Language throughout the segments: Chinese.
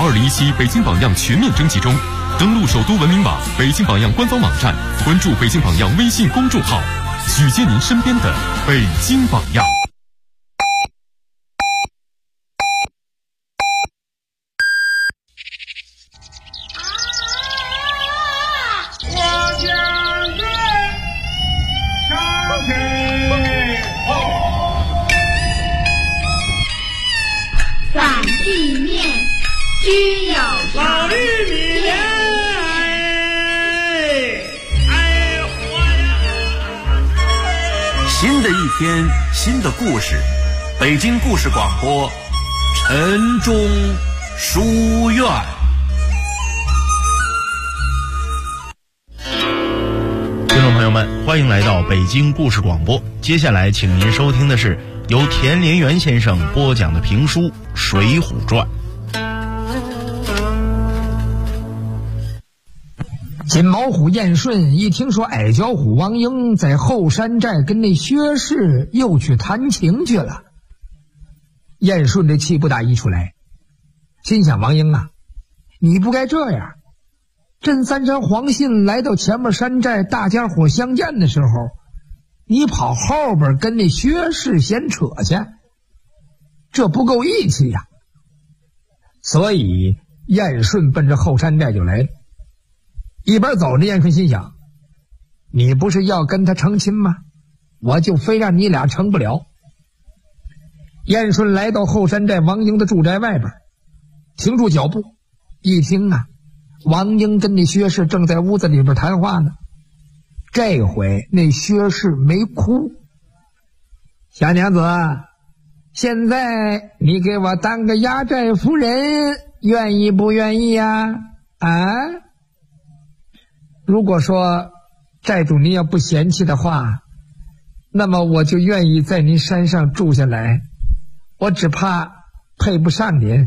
2017北京榜样全面征集中，登录首都文明网、北京榜样官方网站，关注北京榜样微信公众号，举荐您身边的北京榜样。 散地面，均有老玉米莲，活呀！ 新的一天，新的故事，北京故事广播，晨钟书院。 听众朋友们，欢迎来到北京故事广播。接下来，请您收听的是由田连元先生播讲的评书《水浒传》。 金毛虎燕顺一听说矮脚虎王英在后山寨跟那薛氏又去谈情去了，燕顺这气不打一处来，心想：王英啊，你不该这样。镇三山黄信来到前面山寨，大家伙相见的时候，你跑后边跟那薛氏闲扯去，这不够义气呀。所以燕顺奔着后山寨就来了。一边走着，燕顺心想：你不是要跟他成亲吗？我就非让你俩成不了。燕顺来到后山寨王英的住宅外边，停住脚步，一听啊，王英跟那薛氏正在屋子里边谈话呢。这回那薛氏没哭。小娘子，现在你给我当个压寨夫人，愿意不愿意呀？如果说寨主您要不嫌弃的话，那么我就愿意在您山上住下来，我只怕配不上您。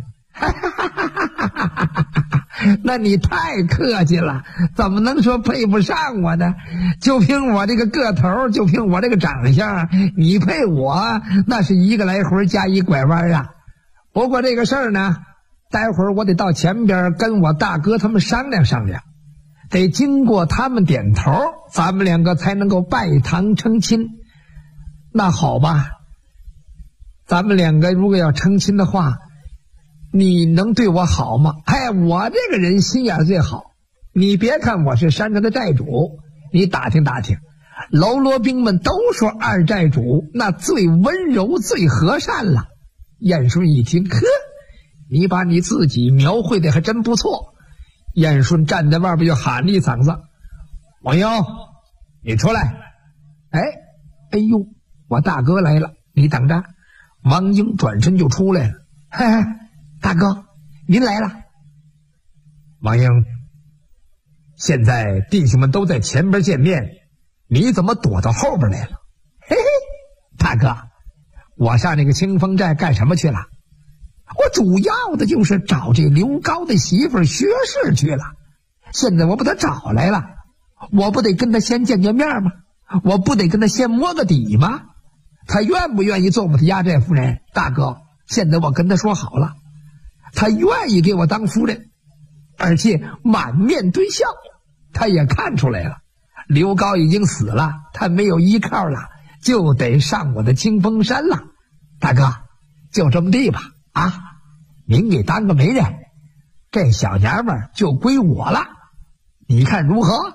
那你太客气了，怎么能说配不上我呢？就凭我这个个头，就凭我这个长相，你配我那是一个来回加一拐弯啊。不过这个事儿呢，待会儿我得到前边跟我大哥他们商量商量，得经过他们点头，咱们两个才能够拜堂成亲。那好吧，咱们两个如果要成亲的话，你能对我好吗？我这个人心眼最好，你别看我是山上的寨主，你打听打听，喽啰兵们都说二寨主那最温柔最和善了。燕顺一听，呵，你把你自己描绘的还真不错。燕顺站在外边就喊了一嗓子：王英，你出来。哎呦，我大哥来了，你等着。王英转身就出来了。大哥您来了。王英，现在弟兄们都在前边见面，你怎么躲到后边来了？大哥，我上那个清风寨干什么去了？我主要的就是找这刘高的媳妇薛氏去了。现在我把她找来了，我不得跟她先见见面吗？我不得跟她先摸个底吗？她愿不愿意做我的压寨夫人？大哥，现在我跟她说好了，她愿意给我当夫人，而且满面堆笑。她也看出来了，刘高已经死了，她没有依靠了，就得上我的清风山了。大哥，就这么地吧，您给当个媒人，这小娘们就归我了，你看如何？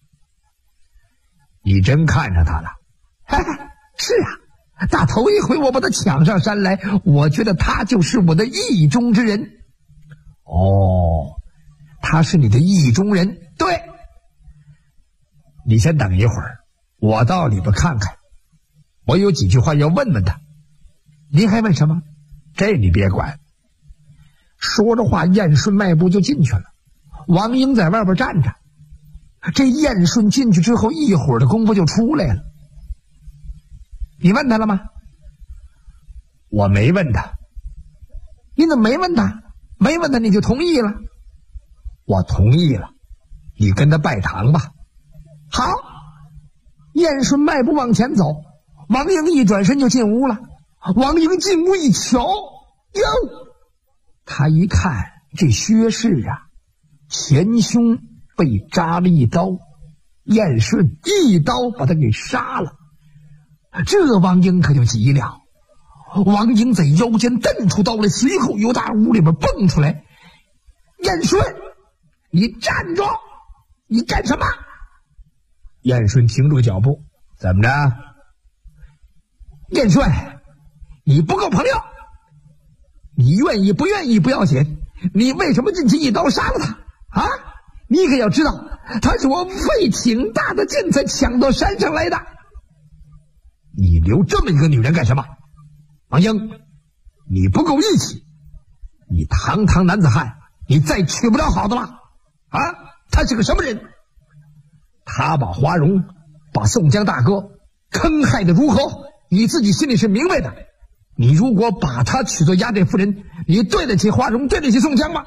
你真看上她了？是啊，打头一回我把她抢上山来，我觉得她就是我的意中之人。她是你的意中人？对。你先等一会儿，我到里边看看，我有几句话要问问她。您还问什么？这你别管。说着话，燕顺迈步就进去了。王英在外边站着。这燕顺进去之后，一会儿的功夫就出来了。你问他了吗？我没问他。你怎么没问他？没问他你就同意了？我同意了，你跟他拜堂吧。好。燕顺迈步往前走，王英一转身就进屋了。王英进屋一瞧，哟，他一看这薛氏啊，前胸被扎了一刀，燕顺一刀把他给杀了。这王英可就急了，王英在腰间蹬出刀来，随后由大屋里边蹦出来。燕顺，你站住！你干什么？燕顺停住脚步，怎么着？燕顺，你不够朋友，你愿意不愿意不要紧，你为什么进去一刀杀了他啊？你可要知道，他是我费挺大的劲才抢到山上来的。你留这么一个女人干什么？王英，你不够义气，你堂堂男子汉，你再娶不了好的了啊！他是个什么人？他把花荣、把宋江大哥坑害的如何，你自己心里是明白的。你如果把他娶做压寨夫人，你对得起花荣，对得起宋江吗？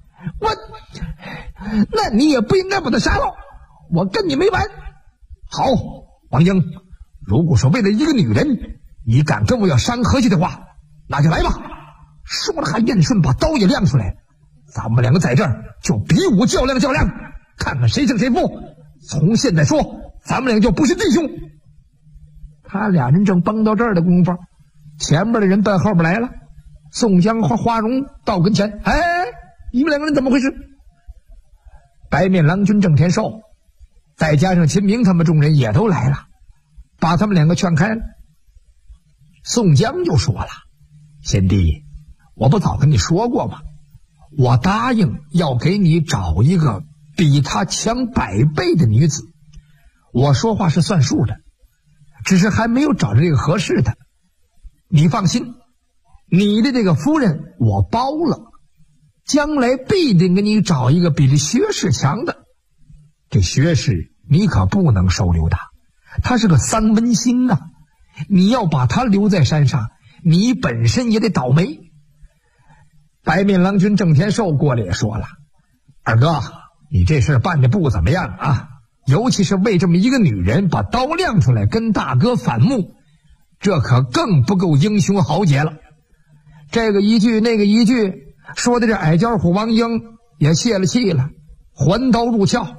那你也不应该把他杀了，我跟你没完。好，王英，如果说为了一个女人，你敢跟我要伤和气的话，那就来吧。说了，燕顺把刀也亮出来，咱们两个在这儿就比武较量，看看谁胜谁负。从现在说，咱们俩就不是弟兄。他俩人正崩到这儿的功夫，前面的人奔后边来了。宋江和花荣到跟前，你们两个人怎么回事？白面郎君郑天寿再加上秦明他们众人也都来了，把他们两个劝开了。宋江就说了，贤弟，我不早跟你说过吗？我答应要给你找一个比他强100倍的女子，我说话是算数的，只是还没有找着这个合适的。你放心，你的这个夫人我包了，将来必定给你找一个比这薛氏强的。这薛氏你可不能收留他，他是个丧门星啊，你要把他留在山上，你本身也得倒霉。白面郎君郑天寿过来也说了，二哥，你这事办得不怎么样啊，尤其是为这么一个女人把刀亮出来跟大哥反目，这可更不够英雄豪杰了。这个一句那个一句，说的这矮脚虎王英也泄了气了，还刀入鞘。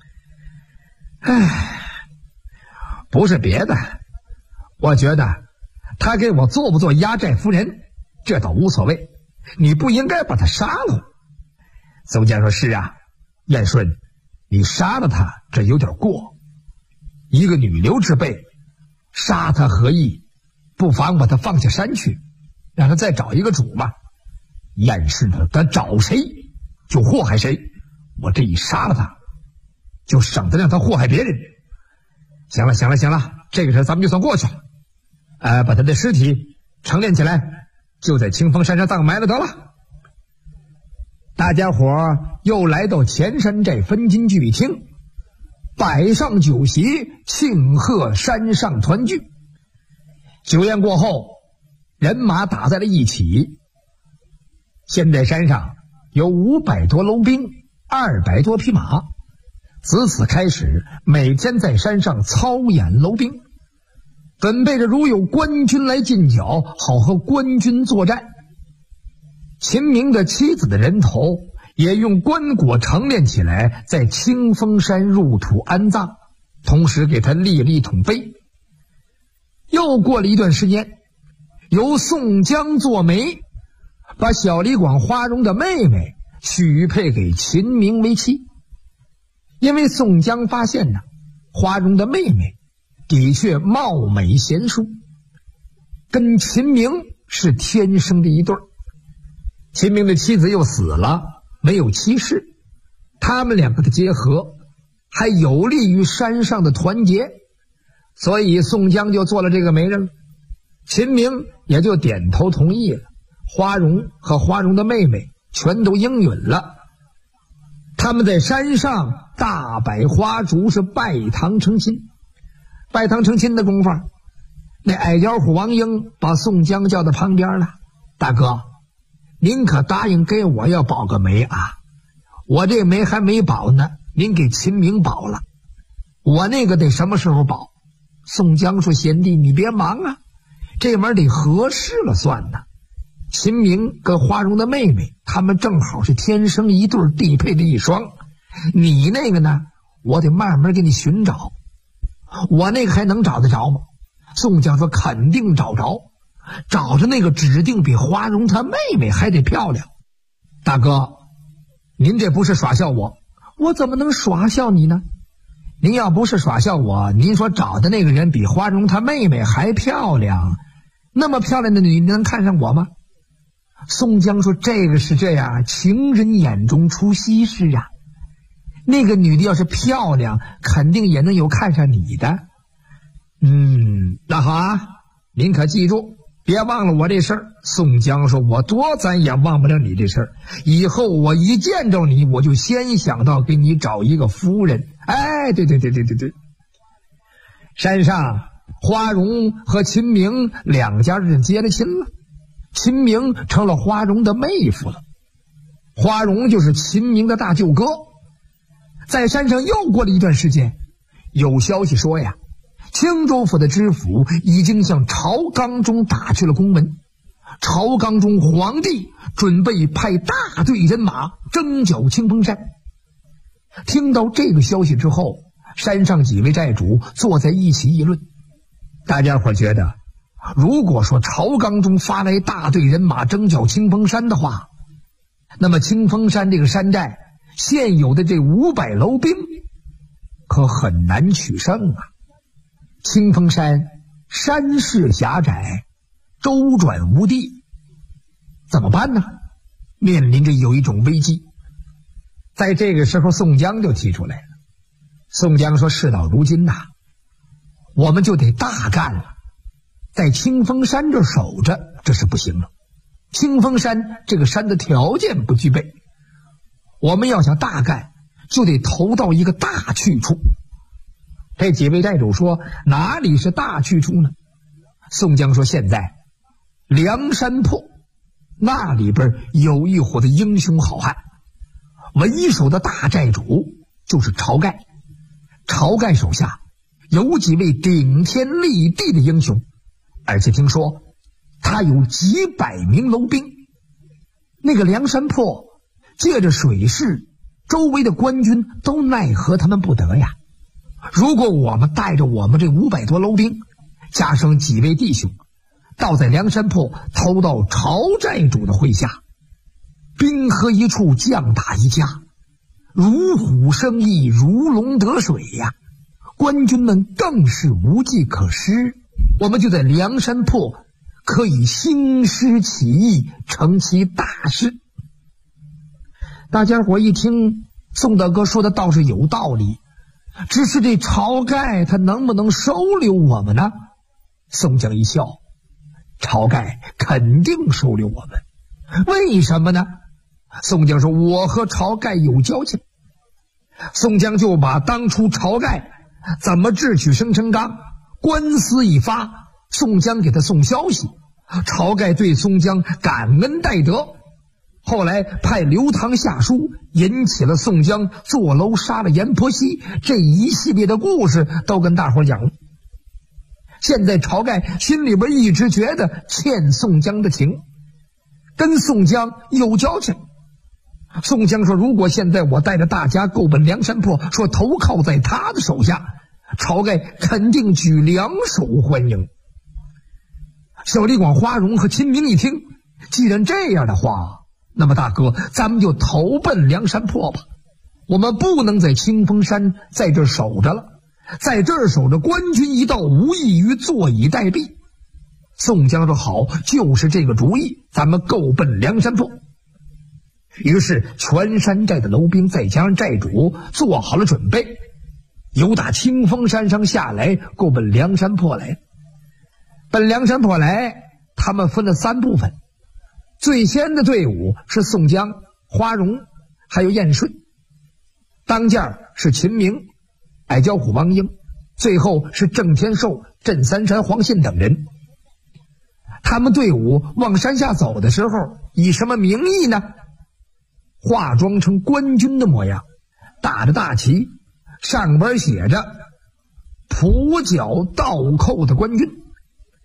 不是别的，我觉得他给我做不做压寨夫人这倒无所谓，你不应该把他杀了。宋江说，是啊，燕顺，你杀了他这有点过，一个女流之辈，杀他何意？不妨把他放下山去，让他再找一个主嘛。燕顺他找谁就祸害谁，我这一杀了他，就省得让他祸害别人。行了，这个事咱们就算过去了。把他的尸体成殓起来，就在清风山上葬埋了得了。大家伙又来到前山寨分金聚厅，摆上酒席，庆贺山上团聚。酒宴过后，人马打在了一起。现在山上有500多楼兵，200多匹马。自此开始，每天在山上操演楼兵，准备着如有官军来进剿，好和官军作战。秦明的妻子的人头也用棺椁成殓起来，在清风山入土安葬，同时给他立了一桶碑。又过了一段时间，由宋江做媒，把小李广花荣的妹妹许配给秦明为妻。因为宋江发现呢，花荣的妹妹的确貌美贤淑，跟秦明是天生的一对儿。秦明的妻子又死了，没有妻室，他们两个的结合还有利于山上的团结，所以宋江就做了这个媒人了。秦明也就点头同意了，花荣和花荣的妹妹全都应允了。他们在山上大摆花烛，是拜堂成亲。拜堂成亲的功夫，那矮脚虎王英把宋江叫到旁边了，大哥，您可答应给我要保个媒啊，我这媒还没保呢，您给秦明保了，我那个得什么时候保？宋江说，贤弟你别忙啊，这门得合适了算呢。 秦明跟花荣的妹妹，他们正好是天生一对地配的一双。你那个呢，我得慢慢给你寻找。我那个还能找得着吗？宋江说肯定找着，找着那个指定比花荣她妹妹还得漂亮。大哥，您这不是耍笑我？我怎么能耍笑你呢？您要不是耍笑我，您说找的那个人比花荣她妹妹还漂亮，那么漂亮的女能看上我吗？宋江说这个是这样，情人眼中出西施啊，那个女的要是漂亮，肯定也能有看上你的。那好啊，您可记住，别忘了我这事儿。宋江说我多咱也忘不了你这事儿，以后我一见着你，我就先想到给你找一个夫人。哎，对，山上花荣和秦明两家人结了亲了，秦明成了花荣的妹夫了，花荣就是秦明的大舅哥。在山上又过了一段时间，有消息说呀，青州府的知府已经向朝纲中打去了公文，朝纲中皇帝准备派大队人马征剿清风山。听到这个消息之后，山上几位寨主坐在一起议论。大家伙觉得，如果说朝纲中发来大队人马征剿清风山的话，那么清风山这个山寨现有的这500楼兵可很难取胜啊。清风山山势狭窄，周转无地，怎么办呢？面临着有一种危机。在这个时候，宋江就提出来了。宋江说事到如今我们就得大干了，在清风山这守着这是不行了，清风山这个山的条件不具备，我们要想大干就得投到一个大去处。这几位寨主说哪里是大去处呢？宋江说现在梁山泊那里边有一伙的英雄好汉，为首的大寨主就是晁盖，晁盖手下有几位顶天立地的英雄，而且听说他有几百名楼兵。那个梁山泊借着水势，周围的官军都奈何他们不得呀。如果我们带着我们这500多楼兵，加上几位弟兄，倒在梁山泊投到晁寨主的麾下，兵合一处，将打一家，如虎生翼，如龙得水呀，官军们更是无计可施。我们就在梁山泊可以兴师起义，成其大事。大家伙一听，宋大哥说的倒是有道理，只是这晁盖他能不能收留我们呢？宋江一笑，晁盖肯定收留我们。为什么呢？宋江说我和晁盖有交情。宋江就把当初晁盖怎么智取生辰纲官司一发，宋江给他送消息，晁盖对宋江感恩戴德，后来派刘唐下书，引起了宋江坐楼杀了阎婆惜这一系列的故事都跟大伙讲了。现在晁盖心里边一直觉得欠宋江的情，跟宋江有交情。宋江说如果现在我带着大家够奔梁山泊，说投靠在他的手下，晁盖肯定举两手欢迎。小李广、花荣和秦明一听，既然这样的话，那么大哥咱们就投奔梁山泊吧，我们不能在清风山在这儿守着了，在这儿守着官军一到，无异于坐以待毙。宋江说好，就是这个主意，咱们够奔梁山泊。于是全山寨的楼兵再加上寨主做好了准备，由打清风山上下来，够奔梁山泊来。奔梁山泊来，他们分了3部分。最先的队伍是宋江、花荣还有燕顺，当家是秦明、矮脚虎王英，最后是郑天寿、镇三山黄信等人。他们队伍往山下走的时候，以什么名义呢？化妆成官军的模样，打着大旗，上边写着普剿倒寇的官军。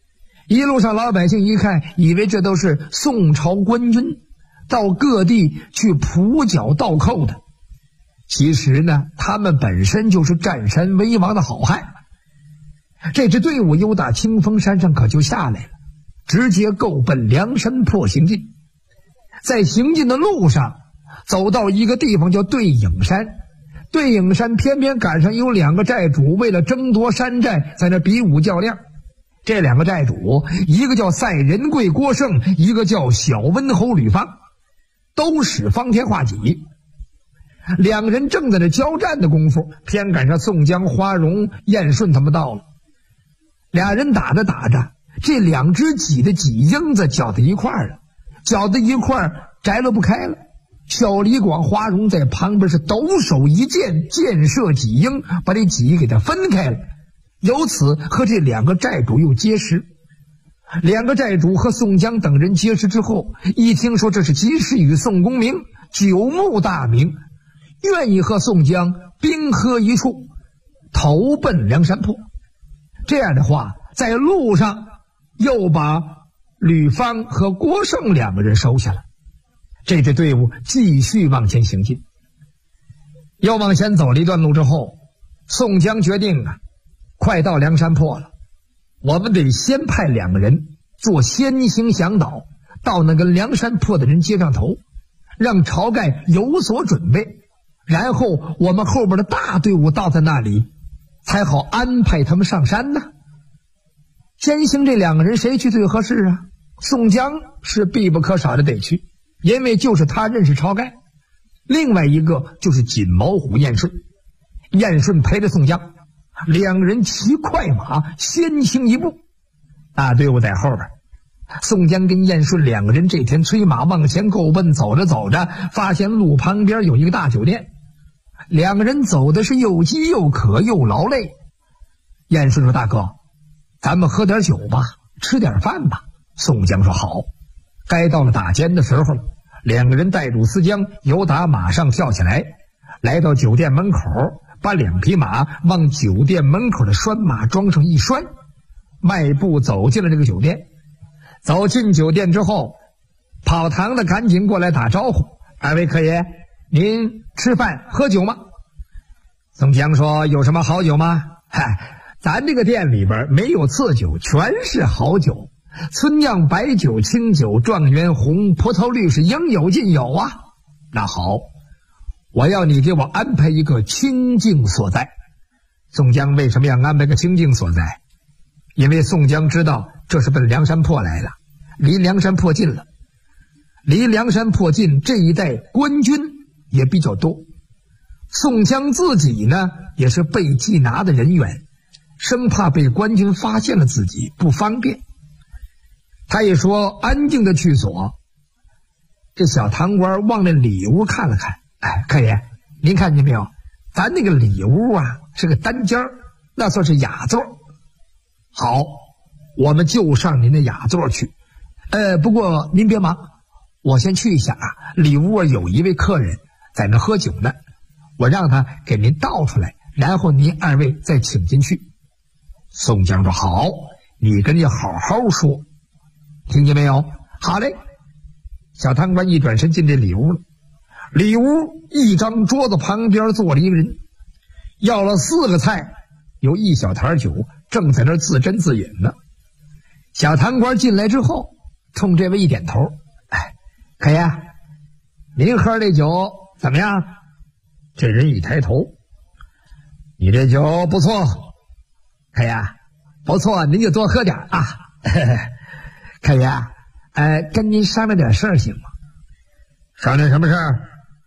一路上老百姓一看，以为这都是宋朝官军到各地去普剿倒寇的。其实呢，他们本身就是占山为王的好汉。这支队伍由打清风山上可就下来了，直接够奔梁山泊行进。在行进的路上，走到一个地方叫对影山。对影山偏偏赶上有2个寨主为了争夺山寨在那比武较量。这2个寨主，一个叫赛仁贵郭胜，一个叫小温侯吕方，都使方天画戟。2个人正在那交战的功夫，偏赶上宋江、花荣、燕顺他们到了。俩人打着打着，这2只戟的戟缨子搅在一块儿了，搅在一块儿摘了不开了。小李广、花荣在旁边是抖手一箭，箭射戟缨，把这戟给它分开了。由此和这2个寨主又结识。2个寨主和宋江等人结识之后，一听说这是及时雨宋公明，久慕大名，愿意和宋江兵合一处，投奔梁山泊。这样的话，在路上又把吕方和郭胜2个人收下了。这支队伍继续往前行进。又往前走了一段路之后，宋江决定快到梁山泊了，我们得先派2个人做先行向导，到那个梁山泊的人接上头，让晁盖有所准备，然后我们后边的大队伍到在那里，才好安排他们上山呢。先行这2个人谁去最合适啊？宋江是必不可少的得去，因为就是他认识晁盖。另外一个就是锦毛虎燕顺，燕顺陪着宋江，2人骑快马先行一步，大队伍在后边。宋江跟燕顺2个人这天催马往前够奔，走着走着，发现路旁边有一个大酒店。2个人走的是又饥又渴又劳累。燕顺说：“大哥，咱们喝点酒吧，吃点饭吧。”宋江说：“好。”该到了打尖的时候了，2个人带住丝缰，由打马上跳起来，来到酒店门口，把2匹马往酒店门口的拴马桩上一拴，迈步走进了这个酒店。走进酒店之后，跑堂的赶紧过来打招呼：“2位客爷，您吃饭喝酒吗？”宋江说：“有什么好酒吗？咱这个店里边没有次酒，全是好酒，村酿白酒、清酒、状元红、葡萄绿是应有尽有啊。”那好，我要你给我安排一个清净所在。宋江为什么要安排个清净所在？因为宋江知道这是奔梁山泊来了，离梁山泊近了。离梁山泊近，这一带官军也比较多。宋江自己呢，也是被缉拿的人员，生怕被官军发现了自己不方便。他也说安静的去所。这小堂官往那里屋看了看：“客爷，您看见没有？咱那个里屋是个单间，那算是雅座。好，我们就上您的雅座去。不过您别忙，我先去一下里屋有一位客人在那喝酒呢，我让他给您倒出来，然后您2位再请进去。”宋江说：“好，你跟你好好说，听见没有？”“好嘞。”小堂官一转身进这里屋了。里屋一张桌子旁边坐了一个人，要了4个菜，有1小坛酒，正在那自斟自饮呢。小堂官进来之后，冲这位一点头：“客爷，您喝这酒怎么样？”这人一抬头：“你这酒不错。”“客爷，不错，您就多喝点啊。”“客爷，跟您商量点事儿行吗？”“商量什么事儿？”“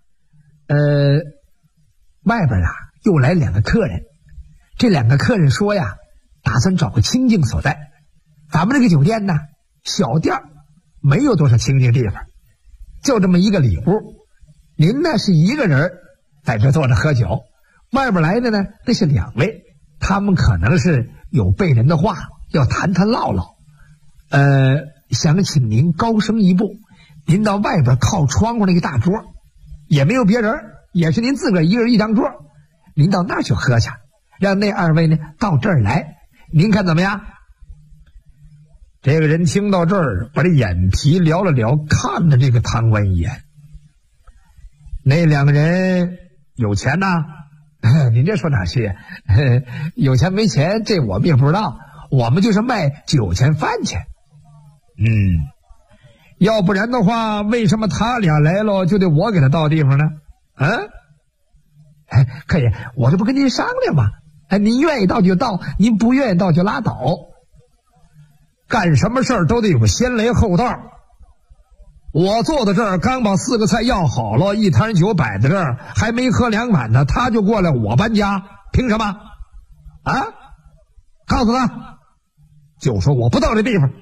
外边又来2个客人，这2个客人说打算找个清静所在。咱们这个酒店呢，小店没有多少清静地方，就这么一个里屋。您呢是1个人在这坐着喝酒，外边来的呢那是2位，他们可能是有背人的话要谈谈唠唠。想请您高升一步，您到外边靠窗户那个大桌，也没有别人，也是您自个儿1人1张桌，您到那儿去喝去，让那2位呢到这儿来，您看怎么样？” 这个人听到这儿，把这眼皮撩了撩，看了这个贪官一眼。那两个人有钱呐？您这说哪去？有钱没钱，这我们也不知道。我们就是卖酒钱饭钱。要不然的话，为什么他俩来了就得我给他到地方呢？客爷，我这不跟您商量吗？您愿意到就到，您不愿意到就拉倒。干什么事儿都得有个先来后到。我坐在这儿，刚把4个菜要好了，一坛酒摆在这儿，还没喝2碗呢，他就过来我搬家，凭什么？告诉他，就说我不到这地方。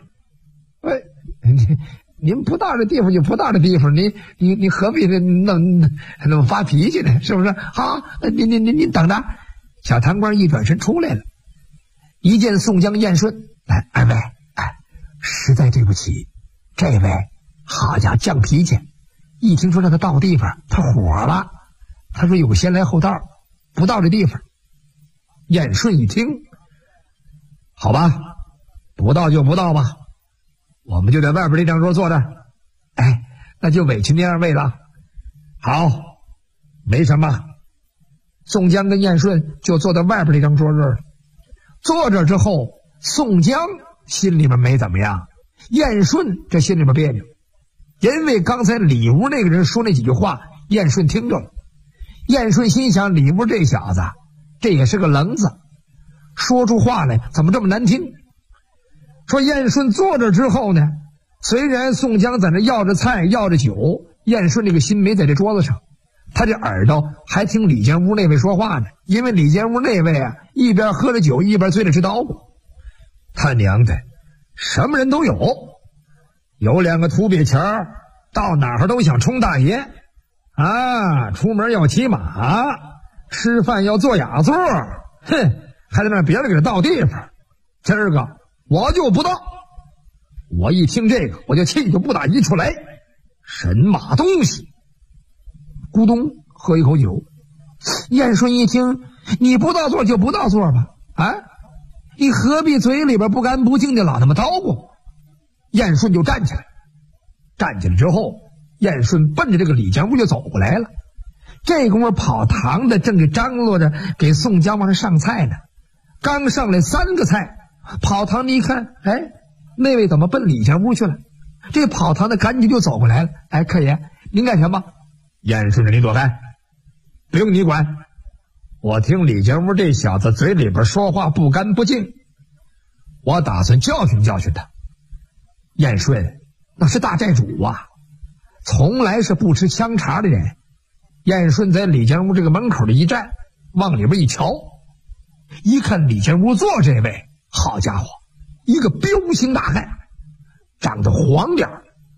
您不到这地方就不到这地方，你何必那么发脾气呢？是不是？好，您等着。小贪官一转身出来了，一见宋江、燕顺，二位，实在对不起，这位好家伙犟脾气，一听说让他到地方，他火了。他说有先来后到，不到这地方。燕顺一听，好吧，不到就不到吧，我们就在外边这张桌坐着。那就委屈您二位了。好，没什么。宋江跟燕顺就坐在外边这张桌这儿。坐着之后，宋江心里面没怎么样，燕顺这心里面别扭，因为刚才里屋那个人说那几句话，燕顺听着了。燕顺心想，里屋这小子这也是个棱子，说出话来怎么这么难听。说燕顺坐着之后呢，虽然宋江在那要着菜要着酒，燕顺这个心没在这桌子上，他这耳朵还听里间屋那位说话呢，因为里间屋那位一边喝着酒一边嘴里吃叨咕。他娘的，什么人都有，有2个土鳖钱儿，到哪儿都想冲大爷出门要骑马，吃饭要坐雅座，还得让别人给他到地方。今儿个我就不到。我一听这个，我就气就不打一处来，神马东西！咕咚喝一口酒。燕顺一听，你不到座就不到座吧，你何必嘴里边不干不净的老那么叨咕？燕顺就站起来，站起来之后，燕顺奔着这个李家屋就走过来了。这功夫跑堂的正给张罗着给宋江往上上菜呢，刚上来3个菜，跑堂的一看，那位怎么奔李家屋去了？这跑堂的赶紧就走过来了。客爷，您干什么？燕顺着，你躲开，不用你管。我听李家屋这小子嘴里边说话不干不净，我打算教训教训他。燕顺那是大寨主啊，从来是不吃香茶的人。燕顺在李家屋这个门口的一站，往里边一瞧，一看李家屋坐这位，好家伙，一个彪形大汉，长得黄脸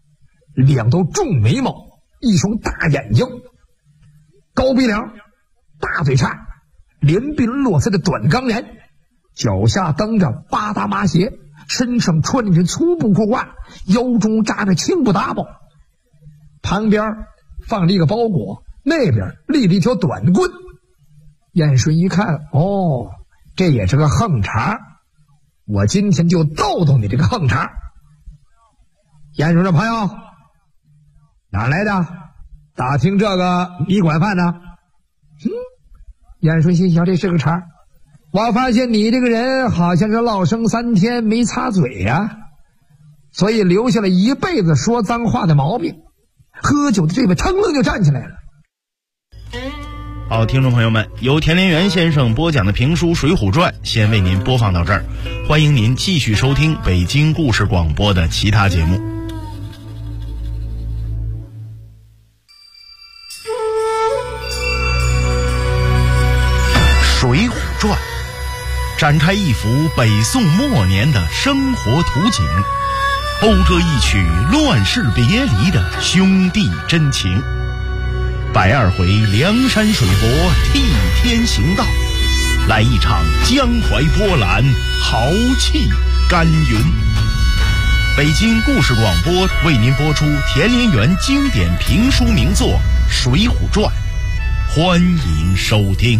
，2道重眉毛，一双大眼睛，高鼻梁，大嘴叉，连鬓络腮的短钢髯，脚下蹬着8大麻鞋，身上穿着粗布裤褂，腰中扎着青布搭包，旁边放着一个包裹，那边立了一条短棍。燕顺一看，这也是个横茬，我今天就逗逗你这个横茬。燕顺的朋友，哪来的？打听这个你管饭呢？燕顺心想，这是个茬。我发现你这个人好像是落生3天没擦嘴呀，所以留下了一辈子说脏话的毛病。喝酒的这位腾楞就站起来了。 好，听众朋友们，由田连元先生播讲的评书《水浒传》先为您播放到这儿，欢迎您继续收听北京故事广播的其他节目。《水浒传》展开一幅北宋末年的生活图景，讴歌一曲乱世别离的兄弟真情。120回梁山水泊替天行道，来一场江淮波澜，豪气干云。北京故事广播为您播出田连元经典评书名作《水浒传》，欢迎收听。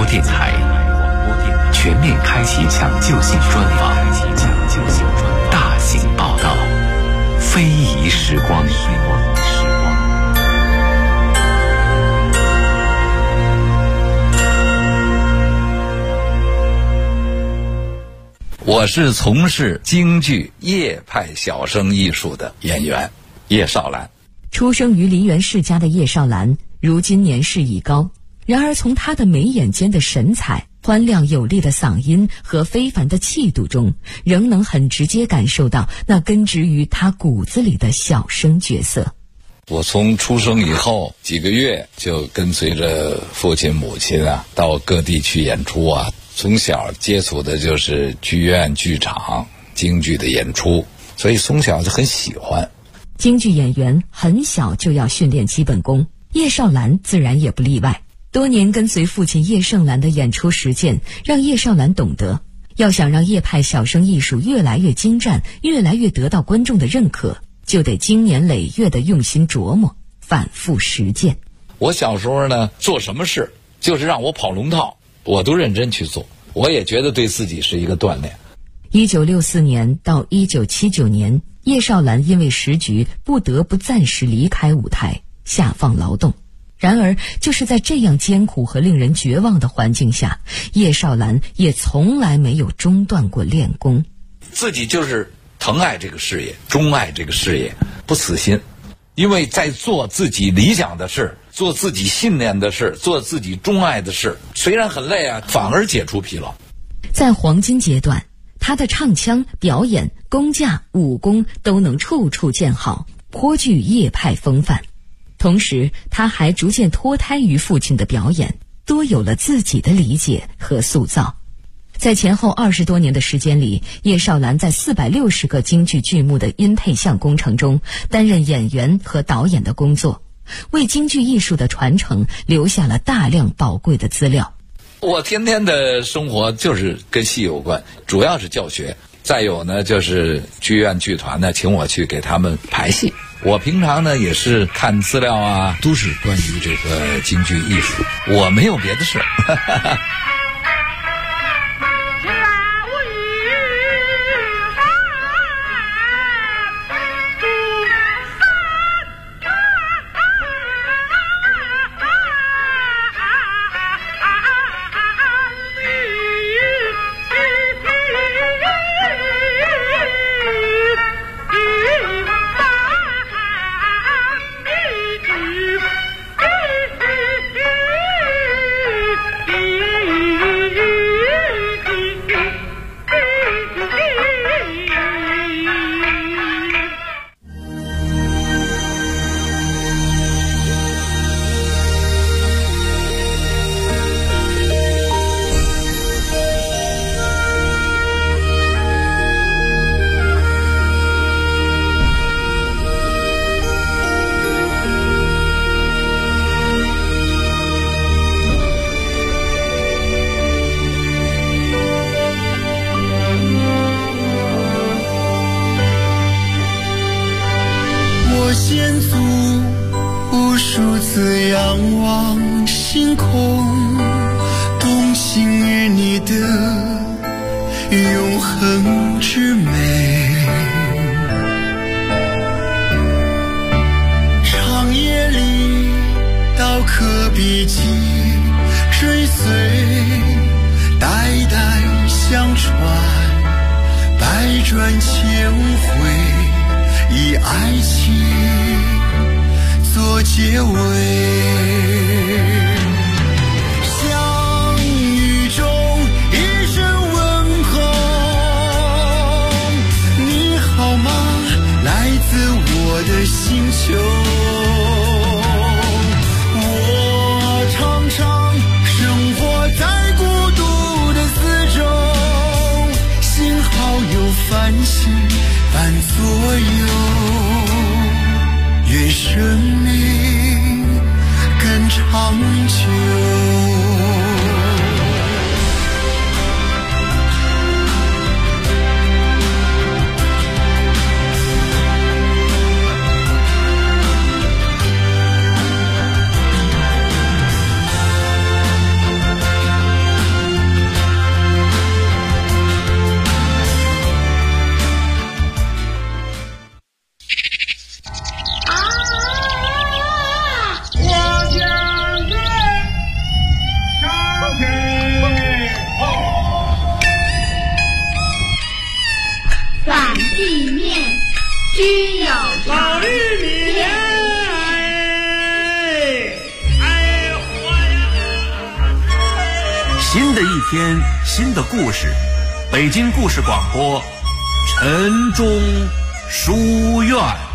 播电台全面开启抢救性专访，大型报道，非遗时光。 我是从事京剧叶派小生艺术的演员叶绍兰。 出生于梨园世家的叶绍兰，如今年事已高，然而从她的眉眼间的神采、欢亮有力的嗓音和非凡的气度中，仍能很直接感受到那根植于她骨子里的小生角色。 我从出生以后几个月就跟随着父亲母亲到各地去演出从小接触的就是剧院剧场京剧的演出，所以从小就很喜欢。 京剧演员很小就要训练基本功，叶绍兰自然也不例外。多年跟随父亲叶盛兰的演出实践，让叶绍兰懂得，要想让叶派小生艺术越来越精湛，越来越得到观众的认可，就得经年累月的用心琢磨，反复实践。 我小时候呢，做什么事就是让我跑龙套，我都认真去做，我也觉得对自己是一个锻炼。 1964年到1979年，叶绍兰因为时局不得不暂时离开舞台，下放劳动。然而就是在这样艰苦和令人绝望的环境下，叶绍兰也从来没有中断过练功。 自己就是疼爱这个事业，钟爱这个事业，不死心。因为在做自己理想的事，做自己信念的事，做自己钟爱的事，虽然很累反而解除疲劳。 在黄金阶段，他的唱腔、表演、功架、武功都能处处见好，颇具叶派风范。同时他还逐渐脱胎于父亲的表演，多有了自己的理解和塑造。在前后20多年的时间里，叶绍兰在460个京剧剧目的音配像工程中担任演员和导演的工作，为京剧艺术的传承留下了大量宝贵的资料。 我天天的生活就是跟戏有关，主要是教学，再有呢就是剧院剧团呢请我去给他们排戏。我平常呢也是看资料都是关于这个京剧艺术，我没有别的事。 新的一天，新的故事，北京故事广播，陈忠书院。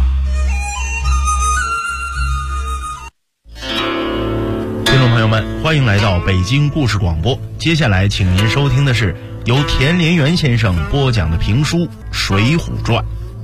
听众朋友们，欢迎来到北京故事广播。接下来请您收听的是由田连元先生播讲的评书《水浒传》。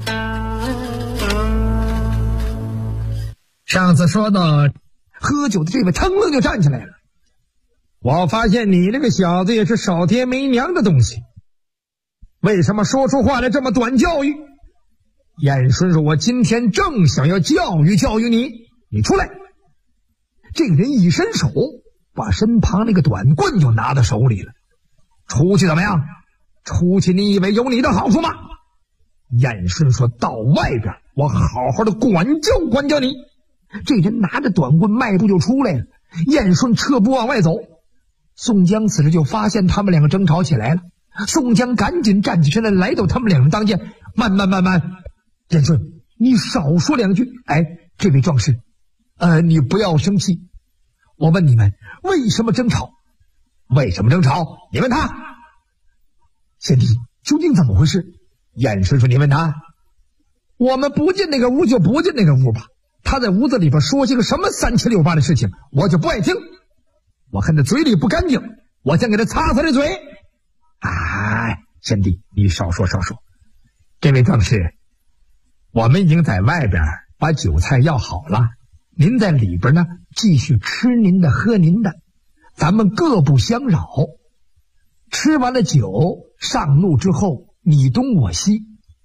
上次说到喝酒的这位腾楞就站起来了，我发现你这个小子也是少爹没娘的东西，为什么说出话来这么短教育？燕顺说，我今天正想要教育教育你，你出来。这个人一伸手，把身旁那个短棍就拿到手里了。出去怎么样？出去你以为有你的好处吗？燕顺说，到外边我好好的管教管教你。这人拿着短棍迈步就出来了，燕顺撤步往外走。宋江此时就发现他们两个争吵起来了，宋江赶紧站起身来，来到他们两人当间。慢，燕顺，你少说两句。哎，这位壮士，你不要生气。我问你们为什么争吵？为什么争吵？你问他。贤弟，究竟怎么回事？燕顺说，你问他。我们不进那个屋就不进那个屋吧，他在屋子里边说些个什么三七六八的事情，我就不爱听。我看他嘴里不干净，我想给他擦擦这嘴。哎，贤弟，你少说。这位壮士，我们已经在外边把酒菜要好了，您在里边呢继续吃您的喝您的，咱们各不相扰。吃完了酒上路之后，你东我西，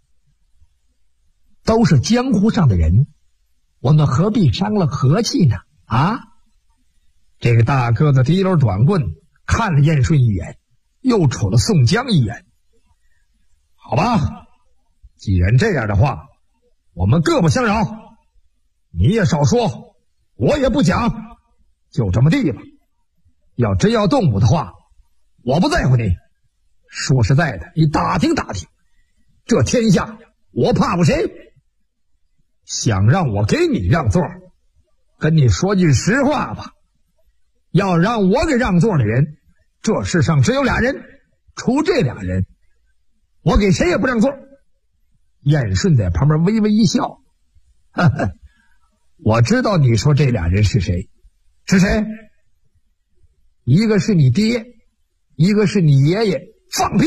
都是江湖上的人，我们何必伤了和气呢？啊！这个大个子提溜短棍看了燕顺一眼，又瞅了宋江一眼。好吧，既然这样的话，我们各不相扰，你也少说，我也不讲，就这么地吧。要真要动武的话，我不在乎你。说实在的，你打听打听，这天下我怕过谁？想让我给你让座，跟你说句实话吧，要让我给让座的人，这世上只有俩人，除这俩人，我给谁也不让座。燕顺在旁边微微一笑，呵呵，我知道你说这俩人是谁。是谁？一个是你爹，一个是你爷爷。放屁！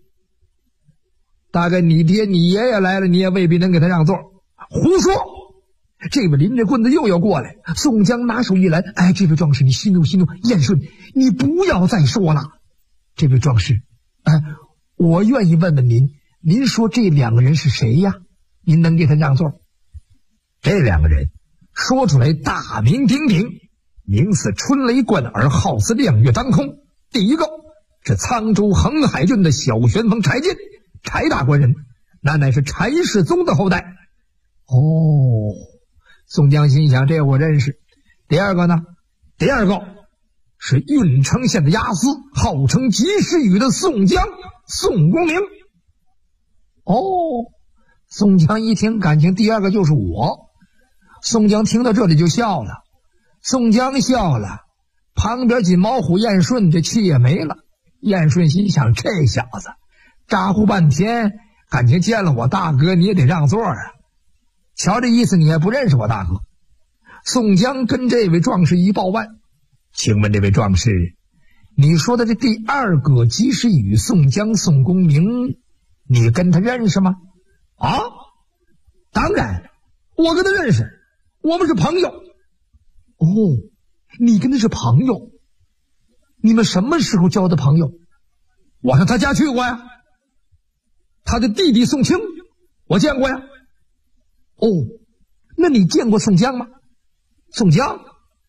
大概你爹你爷爷来了，你也未必能给他让座。胡说！这位拎着棍子又要过来，宋江拿手一拦，哎，这位壮士，你息怒。燕顺，你不要再说了。这位壮士，我愿意问问您，您说这两个人是谁呀？您能给他让座？这两个人说出来大名鼎鼎，名似春雷贯耳，号似亮月当空。第一个是沧州横海郡的小旋风柴进，柴大官人，那乃是柴世宗的后代。哦，宋江心想，这我认识。第二个呢？第二个是郓城县的押司，号称及时雨的宋江，宋公明。哦，宋江一听，感情第二个就是我。宋江听到这里就笑了。宋江笑了，旁边锦毛虎燕顺这气也没了。燕顺心想，这小子咋呼半天，感情见了我大哥你也得让座啊。瞧这意思，你也不认识我大哥。宋江跟这位壮士一报万，请问这位壮士，你说的这第二个及时雨宋江宋公明，你跟他认识吗？啊，当然我跟他认识，我们是朋友。哦，你跟他是朋友，你们什么时候交的朋友？我上他家去过呀。他的弟弟宋清我见过呀。哦，那你见过宋江吗？宋江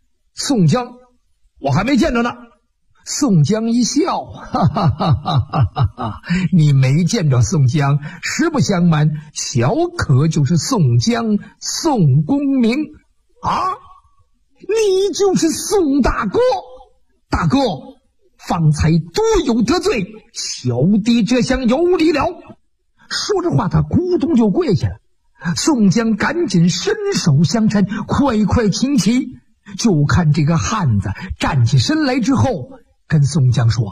我还没见着呢。宋江一笑，哈哈哈哈哈！你没见着宋江，实不相瞒，小可就是宋江，宋公明啊！你就是宋大哥。大哥，方才多有得罪，小弟这厢有礼了。说着话，他咕咚就跪下了。宋江赶紧伸手相搀，快请起。就看这个汉子站起身来之后，跟宋江说：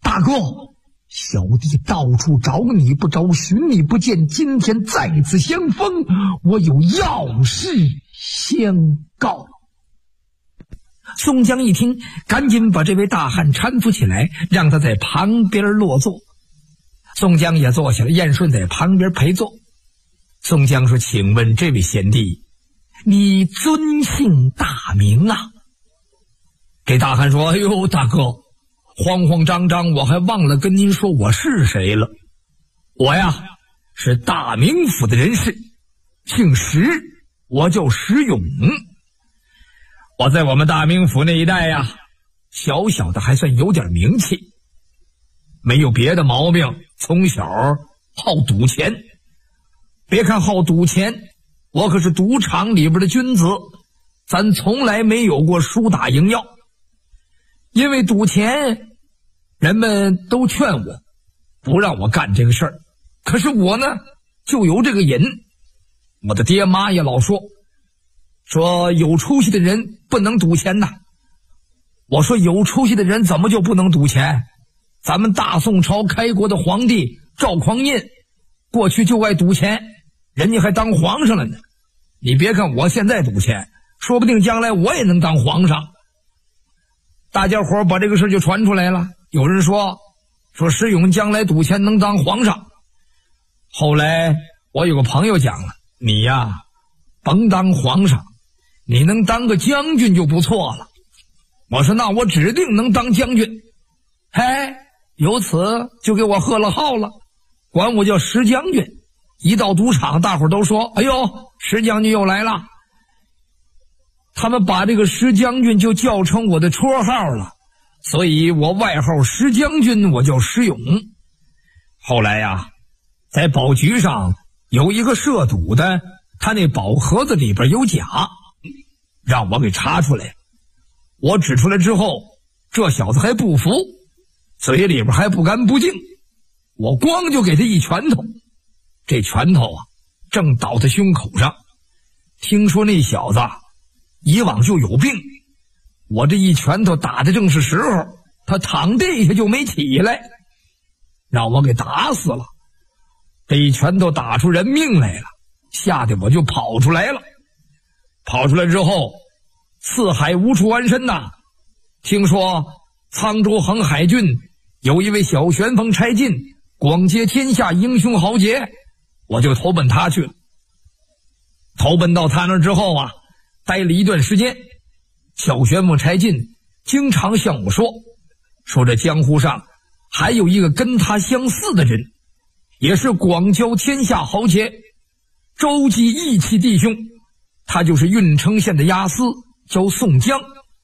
大哥，小弟到处找你不着，寻你不见，今天再次相逢，我有要事相告。宋江一听，赶紧把这位大汉搀扶起来，让他在旁边落座。宋江也坐下了，燕顺在旁边陪坐。宋江说：“请问这位贤弟，你尊姓大名啊？”这大汉说：“哎呦，大哥，慌慌张张，我还忘了跟您说我是谁了。我呀，是大名府的人士，姓石，我叫石勇。我在我们大名府那一带呀，小小的还算有点名气，没有别的毛病，从小好赌钱。别看好赌钱，我可是赌场里边的君子，咱从来没有过输打赢要。因为赌钱，人们都劝我不让我干这个事儿，可是我呢就有这个瘾。我的爹妈也老说有出息的人不能赌钱呐。我说有出息的人怎么就不能赌钱？咱们大宋朝开国的皇帝赵匡胤过去就爱赌钱，人家还当皇上了呢。你别看我现在赌钱，说不定将来我也能当皇上。大家伙把这个事就传出来了，有人说石勇将来赌钱能当皇上。后来我有个朋友讲了，你呀甭当皇上，你能当个将军就不错了。我说那我指定能当将军。由此就给我贺了号了，管我叫石将军。一到赌场，大伙都说：“哎呦，石将军又来了。”他们把这个石将军就叫成我的绰号了，所以我外号石将军，我叫石勇。后来呀，在宝局上有一个涉赌的，他那宝盒子里边有假，让我给查出来。我指出来之后，这小子还不服，嘴里边还不干不净，我光就给他一拳头。这拳头啊正倒在胸口上。听说那小子以往就有病，我这一拳头打的正是时候，他躺地下就没起来，让我给打死了。这一拳头打出人命来了，吓得我就跑出来了。跑出来之后，四海无处安身呐。听说沧州横海郡有一位小旋风差劲，广结天下英雄豪杰，我就投奔他去了。投奔到他那之后啊，待了一段时间，小旋风差劲经常向我说这江湖上还有一个跟他相似的人，也是广交天下豪杰，周济义气弟兄，他就是郓城县的押司，叫宋江。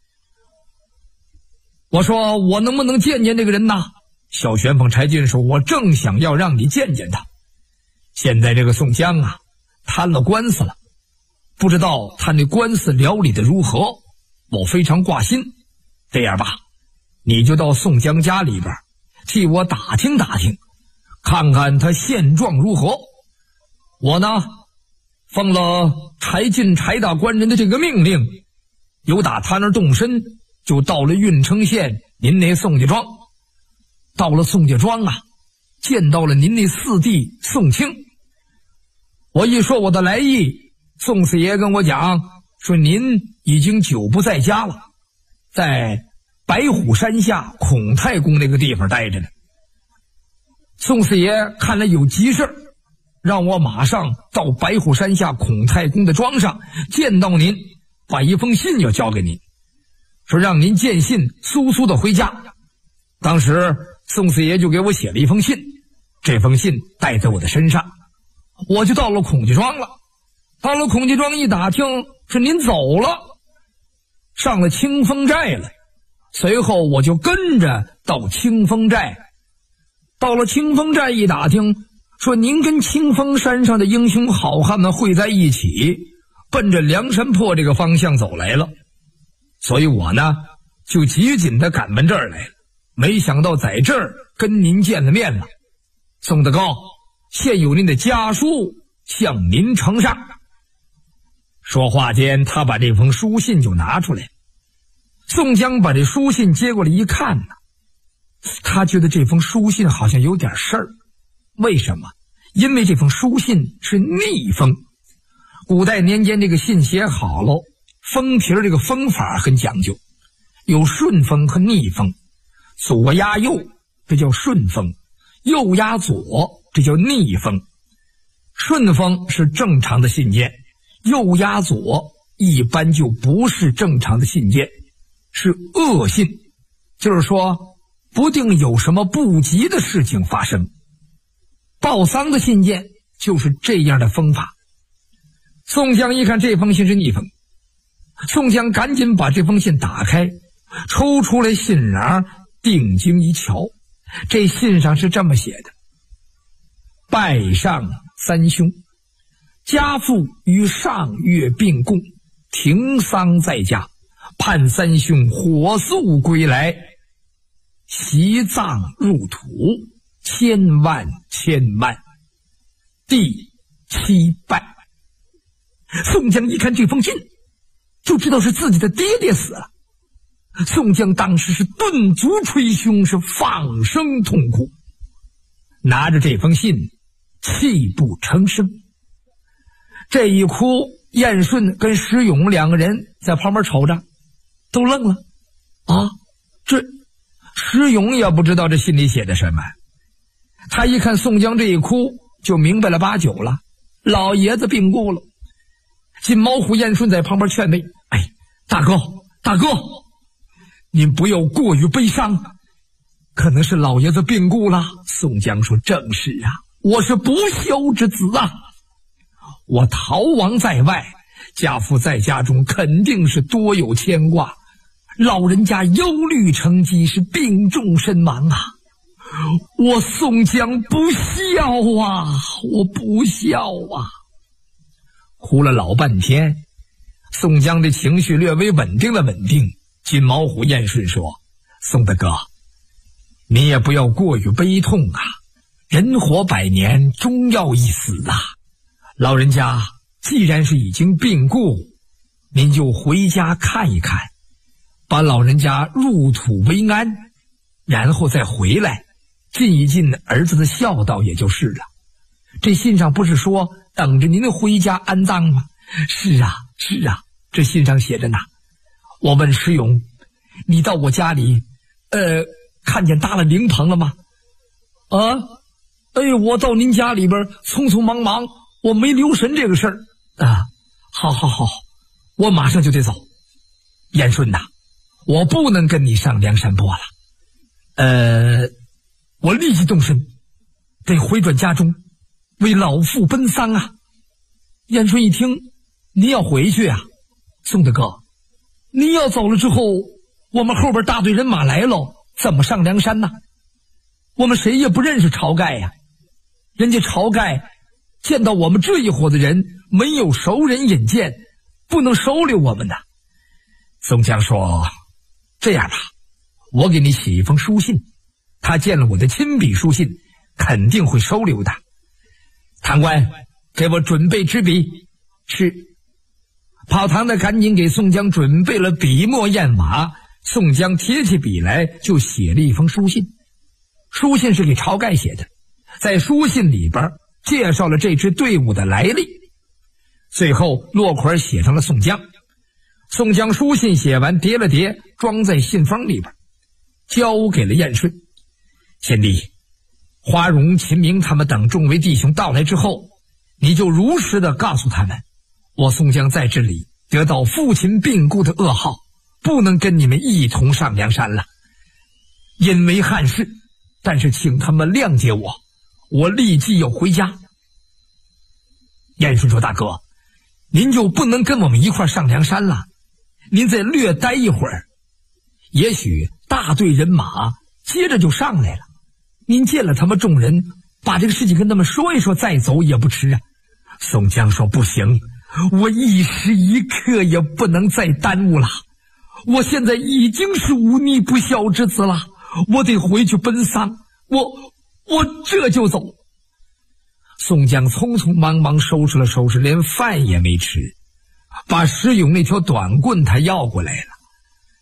我说我能不能见见这个人呢？小旋风差劲说，我正想要让你见见他。现在这个宋江啊摊了官司了，不知道他那官司料理的如何，我非常挂心。这样吧，你就到宋江家里边替我打听打听，看看他现状如何。我呢奉了柴进柴大官人的这个命令，由打他那儿动身，就到了郓城县您那宋家庄。到了宋家庄啊，见到了您那四弟宋清。我一说我的来意，宋四爷跟我讲说，您已经久不在家了，在白虎山下孔太公那个地方待着呢。宋四爷看来有急事，让我马上到白虎山下孔太公的庄上见到您，把一封信要交给您，说让您见信速速的回家。当时宋四爷就给我写了一封信，这封信带在我的身上，我就到了孔家庄了。到了孔家庄一打听，是您走了，上了清风寨了。随后我就跟着到清风寨。到了清风寨一打听，说您跟清风山上的英雄好汉们会在一起，奔着梁山泊这个方向走来了。所以我呢就急紧的赶奔这儿来了，没想到在这儿跟您见了面了。宋德高，现有您的家书向您呈上。说话间，他把这封书信就拿出来。宋江把这书信接过来一看呢， 他觉得这封书信好像有点事儿。为什么？因为这封书信是逆封。古代年间这个信写好了，封皮这个封法很讲究，有顺封和逆封，左压右，这叫顺封；右压左，这叫逆封。顺封是正常的信件，右压左一般就不是正常的信件，是恶信，就是说不定有什么不吉的事情发生。报丧的信件就是这样的封法。宋江一看这封信是逆封，宋江赶紧把这封信打开，抽出来信瓤，定睛一瞧，这信上是这么写的：拜上三兄，家父于上月病故，停丧在家，盼三兄火速归来，席葬入土，千万千万，第7拜。宋江一看这封信，就知道是自己的爹爹死了。宋江当时是顿足捶胸，是放声痛哭，拿着这封信泣不成声。这一哭，燕顺跟石勇两个人在旁边瞅着，都愣了。这石勇也不知道这信里写的什么，他一看宋江这一哭，就明白了8九了，老爷子病故了。金毛虎燕顺在旁边劝慰：大哥，您不要过于悲伤，可能是老爷子病故了。宋江说：正是啊，我是不孝之子啊，我逃亡在外，家父在家中肯定是多有牵挂，老人家忧虑成疾，是病重身亡啊。我宋江不孝啊，我不孝啊。哭了老半天，宋江的情绪略微稳定了稳定。金毛虎燕顺说：宋大哥，你也不要过于悲痛啊，人活100年，终要一死啊。老人家既然是已经病故，您就回家看一看，把老人家入土为安，然后再回来，尽一尽儿子的孝道也就是了。这信上不是说等着您回家安葬吗？是啊，这信上写着呢。我问石勇，你到我家里看见搭了灵棚了吗？我到您家里边匆匆忙忙，我没留神这个事儿啊。好，我马上就得走。燕顺呐，我不能跟你上梁山泊了，我立即动身，得回转家中，为老父奔丧啊。燕顺一听，您要回去啊？宋大哥，您要走了之后，我们后边大队人马来了，怎么上梁山呢？我们谁也不认识晁盖呀，人家晁盖见到我们这一伙的人，没有熟人引荐，不能收留我们的。宋江说：这样吧，我给你写一封书信，他见了我的亲笔书信，肯定会收留的。堂官，给我准备支笔。是。跑堂的赶紧给宋江准备了笔墨砚码，宋江提起笔来就写了一封书信。书信是给晁盖写的，在书信里边介绍了这支队伍的来历，最后落款写上了宋江。宋江书信写完，叠了叠，装在信封里边，交给了燕顺。贤弟，花荣、秦明他们等众位弟兄到来之后，你就如实的告诉他们，我宋江在这里得到父亲病故的噩耗，不能跟你们一同上梁山了，因为憾事，但是请他们谅解我，我立即要回家。燕顺说：大哥，您就不能跟我们一块上梁山了，您再略待一会儿，也许大队人马接着就上来了，您见了他们众人，把这个事情跟他们说一说，再走也不迟啊。宋江说：不行，我一时一刻也不能再耽误了，我现在已经是忤逆不孝之子了，我得回去奔丧，我这就走。宋江匆匆忙忙收拾了收拾，连饭也没吃，把石勇那条短棍他要过来了，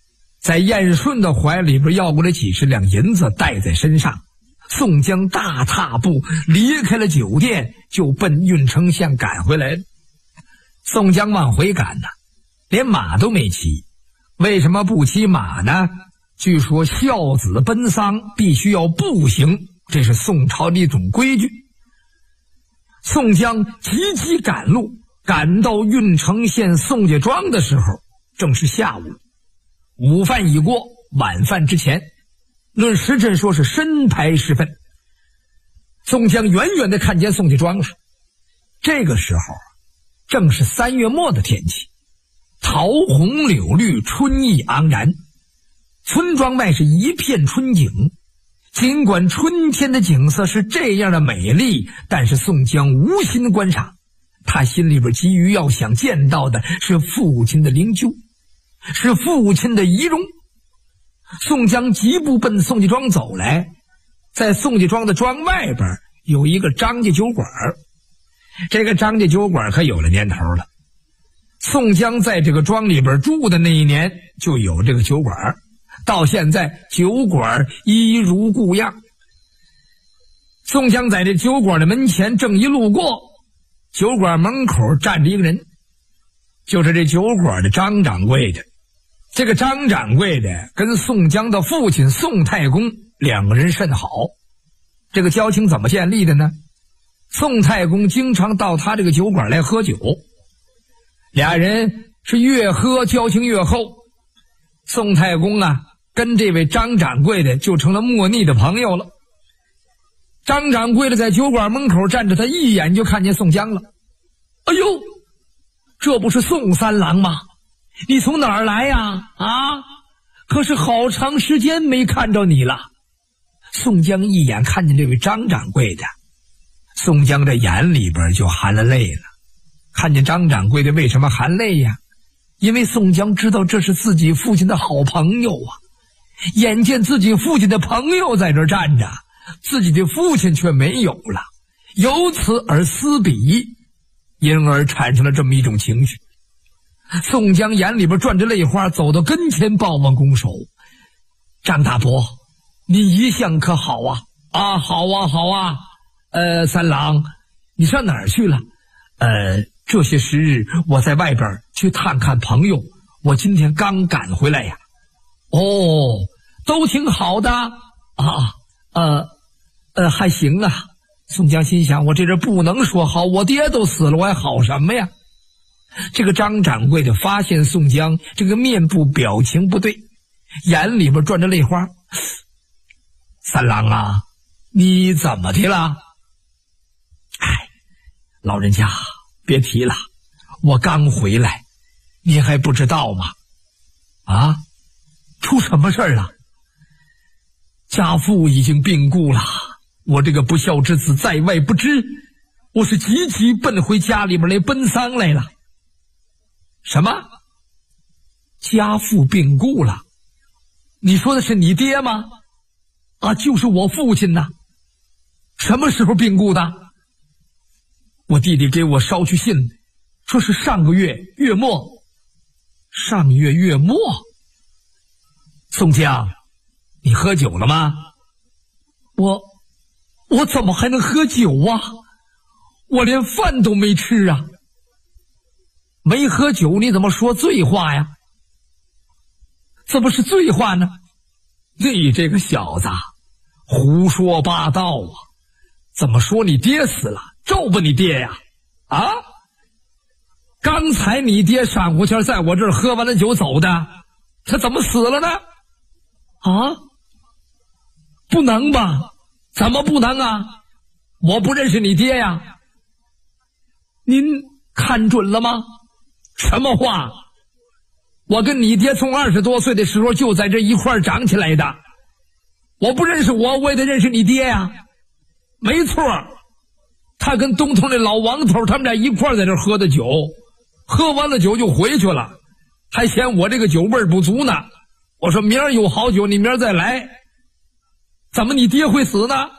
在燕顺的怀里边要过来几十两银子带在身上。宋江大踏步离开了酒店，就奔郓城县赶回来了。宋江往回赶呢，连马都没骑。为什么不骑马呢？据说孝子奔丧必须要步行，这是宋朝的一种规矩。宋江急急赶路，赶到郓城县宋家庄的时候，正是下午，午饭已过，晚饭之前，论时辰说是申牌时分。宋江远远地看见宋家庄了，这个时候正是3月末的天气，桃红柳绿，春意盎然，村庄外是一片春景。尽管春天的景色是这样的美丽，但是宋江无心观赏，他心里边急于要想见到的是父亲的灵柩，是父亲的遗容。宋江疾步奔宋家庄走来，在宋家庄的庄外边有一个张家酒馆，这个张家酒馆可有了年头了。宋江在这个庄里边住的那一年就有这个酒馆，到现在酒馆一如故样。宋江在这酒馆的门前正一路过，酒馆门口站着一个人，就是这酒馆的张掌柜的。这个张掌柜的跟宋江的父亲宋太公两个人甚好。这个交情怎么建立的呢？宋太公经常到他这个酒馆来喝酒，俩人是越喝交情越厚。宋太公啊跟这位张掌柜的就成了莫逆的朋友了。张掌柜的在酒馆门口站着，他一眼就看见宋江了。哎呦，这不是宋三郎吗？你从哪儿来呀？可是好长时间没看着你了。宋江一眼看见这位张掌柜的，宋江的眼里边就含了泪了。看见张掌柜的为什么含泪呀？因为宋江知道这是自己父亲的好朋友啊，眼见自己父亲的朋友在这儿站着，自己的父亲却没有了，由此而思彼，因而产生了这么一种情绪。宋江眼里边转着泪花，走到跟前抱望拱手。张大伯，你一向可好啊？好啊。三郎，你上哪儿去了？这些时日我在外边去探看朋友，我今天刚赶回来呀。都挺好的还行啊。宋江心想，我这人不能说好，我爹都死了，我还好什么呀？这个张掌柜的发现宋江这个面部表情不对，眼里边转着泪花。三郎啊，你怎么的了？老人家别提了，我刚回来，你还不知道吗？出什么事儿了？家父已经病故了，我这个不孝之子在外不知，我是急急奔回家里边来奔丧来了。什么？家父病故了？你说的是你爹吗？就是我父亲呐。什么时候病故的？我弟弟给我捎去信，说是上个月月末。上月月末？宋江，你喝酒了吗？我怎么还能喝酒啊？我连饭都没吃啊。没喝酒你怎么说醉话呀？怎么是醉话呢？你这个小子胡说八道啊！怎么说你爹死了，咒吧你爹呀？刚才你爹上午前在我这儿喝完了酒走的，他怎么死了呢？不能吧？怎么不能啊？我不认识你爹呀。您看准了吗？什么话？我跟你爹从20多岁的时候就在这一块长起来的，我不认识我也得认识你爹呀。没错，他跟东头那老王头他们俩一块在这喝的酒，喝完了酒就回去了，还嫌我这个酒味不足呢。我说明儿有好酒，你明儿再来。怎么你爹会死呢？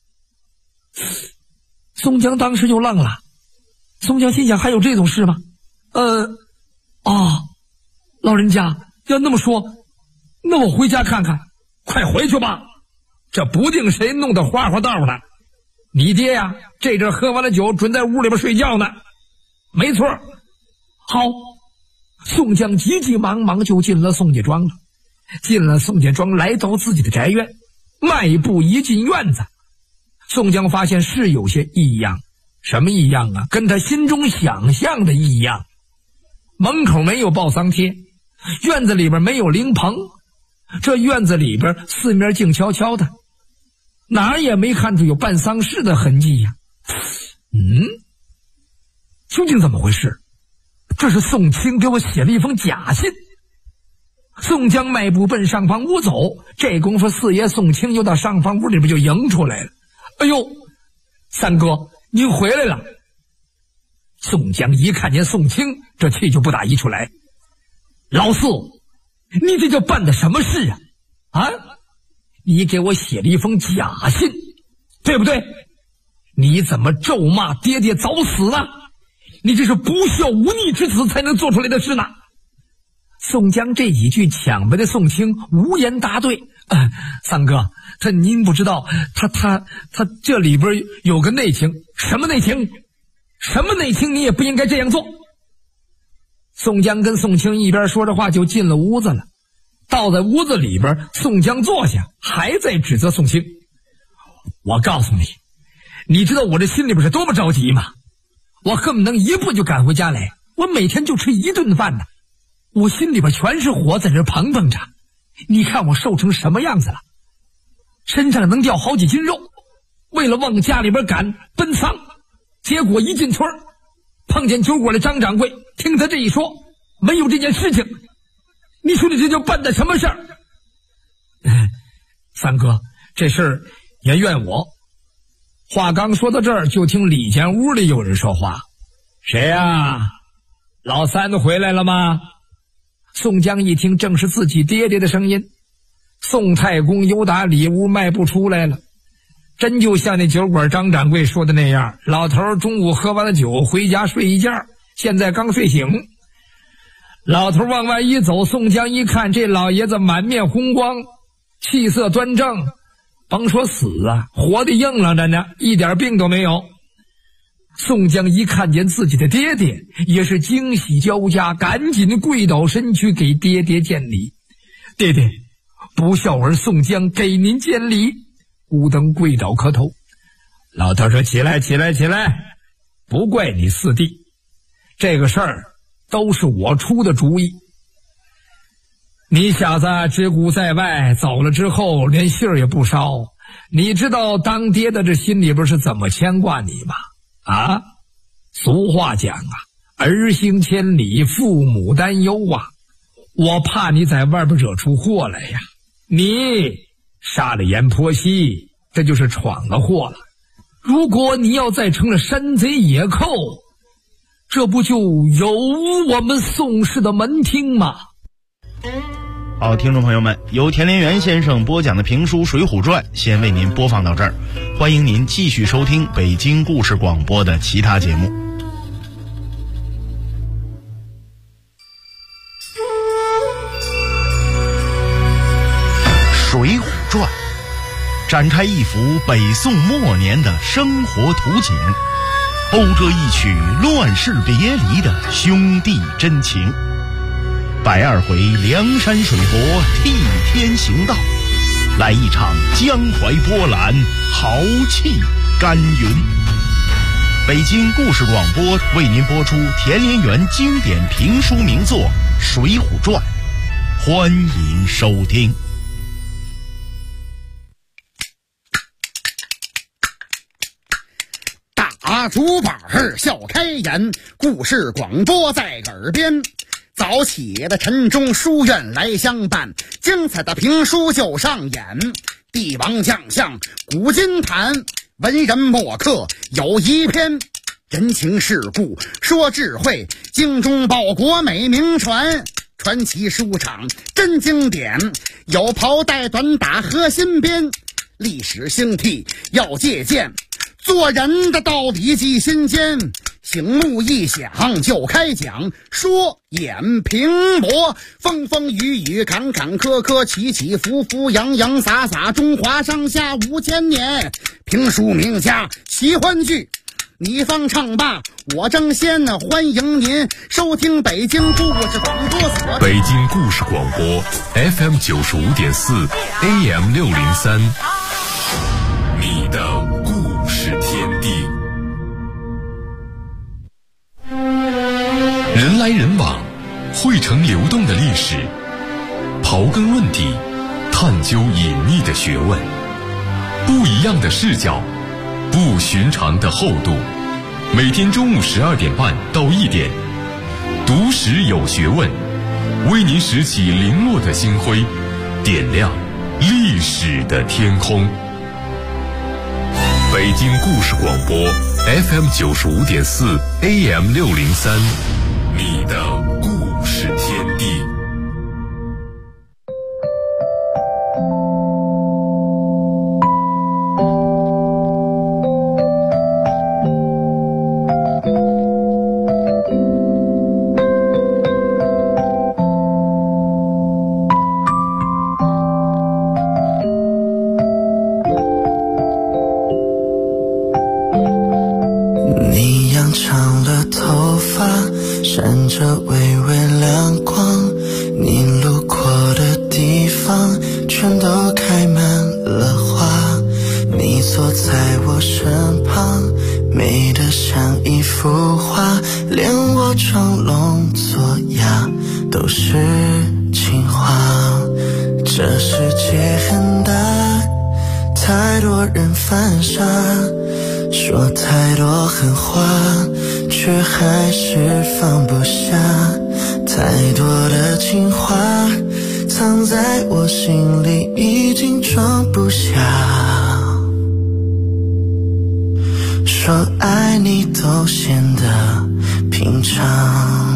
宋江当时就愣了。宋江心想，还有这种事吗？老人家要那么说， 那我回家看看。快回去吧，这不定谁弄得花花道呢。你爹呀，这阵喝完了酒，准在屋里边睡觉呢。没错。好，宋江急急忙忙就进了宋家庄了。进了宋家庄，来到自己的宅院，迈步一进院子，宋江发现是有些异样。什么异样啊？跟他心中想象的异样。门口没有报丧贴，院子里边没有灵棚，这院子里边四面静悄悄的，哪儿也没看出有办丧事的痕迹呀。究竟怎么回事？这是宋清给我写了一封假信。宋江迈步奔上房屋走，这功夫四爷宋清又到上房屋里边就迎出来了。哎呦，三哥您回来了。宋江一看见宋清，这气就不打一处来。老四，你这叫办的什么事啊？啊，你给我写了一封假信，对不对？你怎么咒骂爹爹早死呢？你这是不孝无逆之子才能做出来的事呢。宋江这几句抢白的宋清无言答对。三哥，您不知道，他这里边有个内情。什么内情？什么内情？你也不应该这样做。宋江跟宋清一边说着话就进了屋子了。到在屋子里边，宋江坐下，还在指责宋清。我告诉你，你知道我这心里边是多么着急吗？我恨不能一步就赶回家来，我每天就吃一顿饭呢，我心里边全是火在这砰砰着。你看我瘦成什么样子了，身上能掉好几斤肉，为了往家里边赶奔丧，结果一进村碰见酒馆的张掌柜，听他这一说，没有这件事情，你说你这叫办的什么事儿？三哥，这事儿也怨我。话刚说到这儿，就听里间屋里有人说话。谁呀？老三回来了吗？宋江一听，正是自己爹爹的声音。宋太公由打里屋迈步出来了，真就像那酒馆张掌柜说的那样，老头中午喝完了酒回家睡一觉，现在刚睡醒。老头往外一走，宋江一看，这老爷子满面红光，气色端正，甭说死啊，活得硬朗着呢，一点病都没有。宋江一看见自己的爹爹，也是惊喜交加，赶紧跪倒身躯给爹爹见礼。爹爹，不孝儿宋江给您见礼。孤灯跪倒磕头。老头说：起来起来起来，不怪你四弟，这个事儿都是我出的主意。你小子只顾在外，走了之后连信儿也不捎，你知道当爹的这心里边是怎么牵挂你吗？啊，俗话讲啊，儿行千里，父母担忧啊。我怕你在外边惹出祸来呀，你杀了阎婆惜，这就是闯了祸了。如果你要再成了山贼野寇，这不就有我们宋氏的门庭吗？ 好，听众朋友们，由田连元先生播讲的评书《水浒传》先为您播放到这儿，欢迎您继续收听北京故事广播的其他节目。《水浒传》展开一幅北宋末年的生活图景，讴歌一曲乱世别离的兄弟真情。120回梁山水泊替天行道，来一场江淮波澜，豪气干云。北京故事广播为您播出田连元经典评书名作《水浒传》，欢迎收听。 大竹板笑开颜，故事广播在耳边。早起的晨钟书院来相伴，精彩的评书就上演。帝王将相古今谈，文人墨客有一篇。人情世故说智慧，精忠报国美名传。传奇书场真经典，有袍带短打和新编。历史兴替要借鉴，做人的道理记心间。 醒目一响就开讲，说演评驳，风风雨雨，坎坎坷坷，起起伏伏，洋洋洒洒，中华上下5000年。评书名家奇欢剧，你方唱罢我争先，欢迎您收听北京故事广播所。 北京故事广播 FM 95.4 AM 603，你的故事天地。人来人往，汇成流动的历史，刨根问底，探究隐秘的学问，不一样的视角，不寻常的厚度。每天中午12点半到1点，读史有学问，为您拾起零落的星辉，点亮历史的天空。北京故事广播 FM 95.4 AM 603，你的故事天地。 闪着微微亮光，你路过的地方全都开满了花，你坐在我身旁，美得像一幅画，连我装聋作哑都是情话。这世界很大，太多人犯傻，说太多狠话，却还是放不下，太多的情话藏在我心里已经装不下，说爱你都显得平常。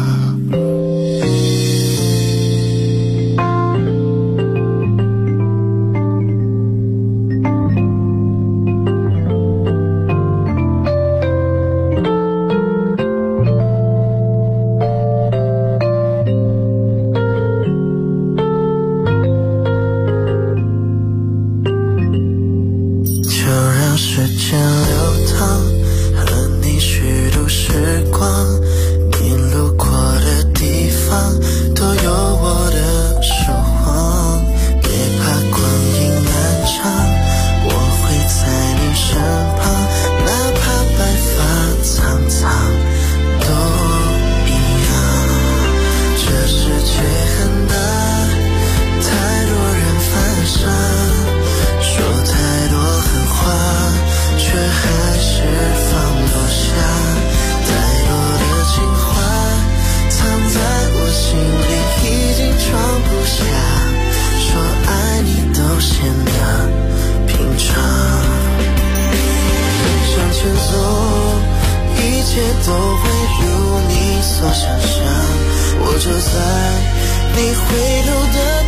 都会如你所想象，我就在你回头的